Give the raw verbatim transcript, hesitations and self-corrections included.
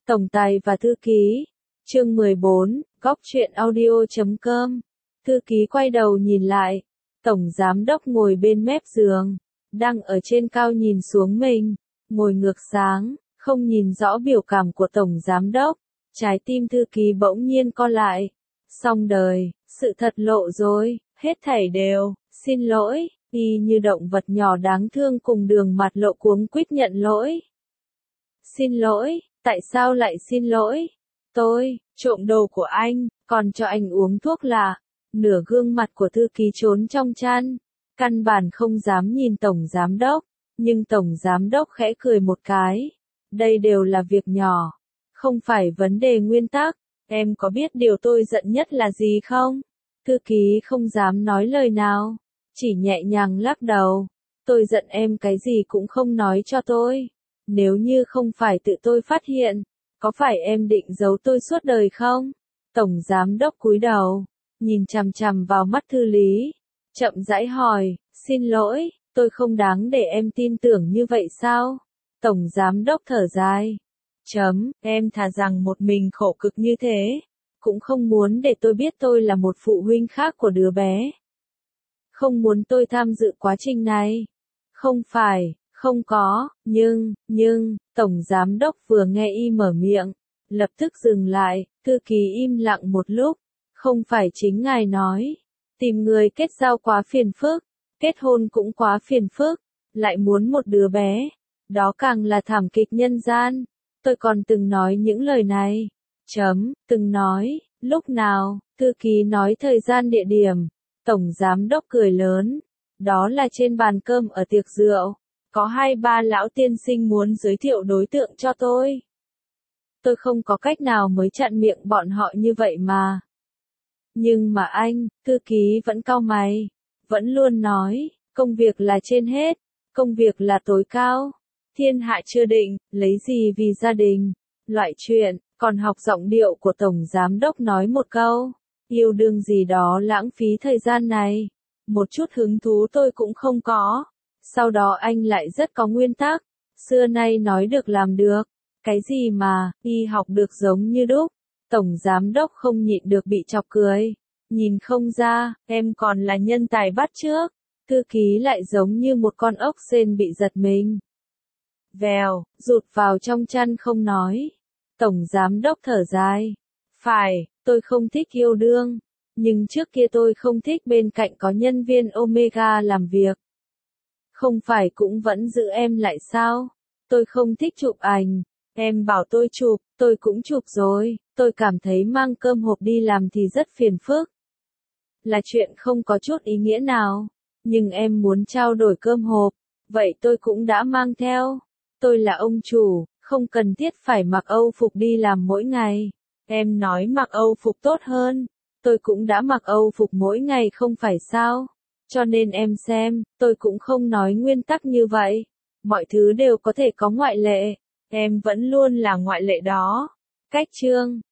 Tổng tài và thư ký. Chương mười bốn, góc truyện audio chấm com. Thư ký quay đầu nhìn lại. Tổng giám đốc ngồi bên mép giường, đang ở trên cao nhìn xuống mình, ngồi ngược sáng, không nhìn rõ biểu cảm của tổng giám đốc. Trái tim thư ký bỗng nhiên co lại. Xong đời, sự thật lộ rồi, hết thảy đều, xin lỗi, y như động vật nhỏ đáng thương cùng đường mặt lộ cuống quýt nhận lỗi. Xin lỗi, tại sao lại xin lỗi? Tôi, trộm đồ của anh, còn cho anh uống thuốc lạ. Nửa gương mặt của thư ký trốn trong chăn, căn bản không dám nhìn tổng giám đốc, nhưng tổng giám đốc khẽ cười một cái. Đây đều là việc nhỏ, không phải vấn đề nguyên tắc. Em có biết điều tôi giận nhất là gì không? Thư ký không dám nói lời nào, chỉ nhẹ nhàng lắc đầu. Tôi giận em cái gì cũng không nói cho tôi. Nếu như không phải tự tôi phát hiện, có phải em định giấu tôi suốt đời không? Tổng giám đốc cúi đầu, nhìn chằm chằm vào mắt thư lý, chậm rãi hỏi, xin lỗi, tôi không đáng để em tin tưởng như vậy sao? Tổng giám đốc thở dài. Chấm, em thà rằng một mình khổ cực như thế, cũng không muốn để tôi biết tôi là một phụ huynh khác của đứa bé. Không muốn tôi tham dự quá trình này. Không phải, không có, nhưng, nhưng, tổng giám đốc vừa nghe y mở miệng, lập tức dừng lại, thư ký im lặng một lúc. Không phải chính ngài nói, tìm người kết giao quá phiền phức, kết hôn cũng quá phiền phức, lại muốn một đứa bé, đó càng là thảm kịch nhân gian. Tôi còn từng nói những lời này. Chấm, từng nói, lúc nào? Thư ký nói thời gian địa điểm. Tổng giám đốc cười lớn. Đó là trên bàn cơm ở tiệc rượu. Có hai ba lão tiên sinh muốn giới thiệu đối tượng cho tôi. Tôi không có cách nào mới chặn miệng bọn họ như vậy mà. Nhưng mà anh, thư ký vẫn cau mày. Vẫn luôn nói, công việc là trên hết. Công việc là tối cao. Thiên hạ chưa định, lấy gì vì gia đình. Loại chuyện, còn học giọng điệu của tổng giám đốc nói một câu. Yêu đương gì đó lãng phí thời gian này. Một chút hứng thú tôi cũng không có. Sau đó anh lại rất có nguyên tắc. Xưa nay nói được làm được. Cái gì mà, y học được giống như đúc. Tổng giám đốc không nhịn được bị chọc cười. Nhìn không ra, em còn là nhân tài bắt chước. Thư ký lại giống như một con ốc sên bị giật mình. Vèo, rụt vào trong chăn không nói. Tổng giám đốc thở dài. Phải, tôi không thích yêu đương. Nhưng trước kia tôi không thích bên cạnh có nhân viên Omega làm việc. Không phải cũng vẫn giữ em lại sao? Tôi không thích chụp ảnh. Em bảo tôi chụp, tôi cũng chụp rồi. Tôi cảm thấy mang cơm hộp đi làm thì rất phiền phức. Là chuyện không có chút ý nghĩa nào. Nhưng em muốn trao đổi cơm hộp. Vậy tôi cũng đã mang theo. Tôi là ông chủ, không cần thiết phải mặc Âu phục đi làm mỗi ngày. Em nói mặc Âu phục tốt hơn. Tôi cũng đã mặc Âu phục mỗi ngày không phải sao? Cho nên em xem, tôi cũng không nói nguyên tắc như vậy. Mọi thứ đều có thể có ngoại lệ. Em vẫn luôn là ngoại lệ đó. Cách chương.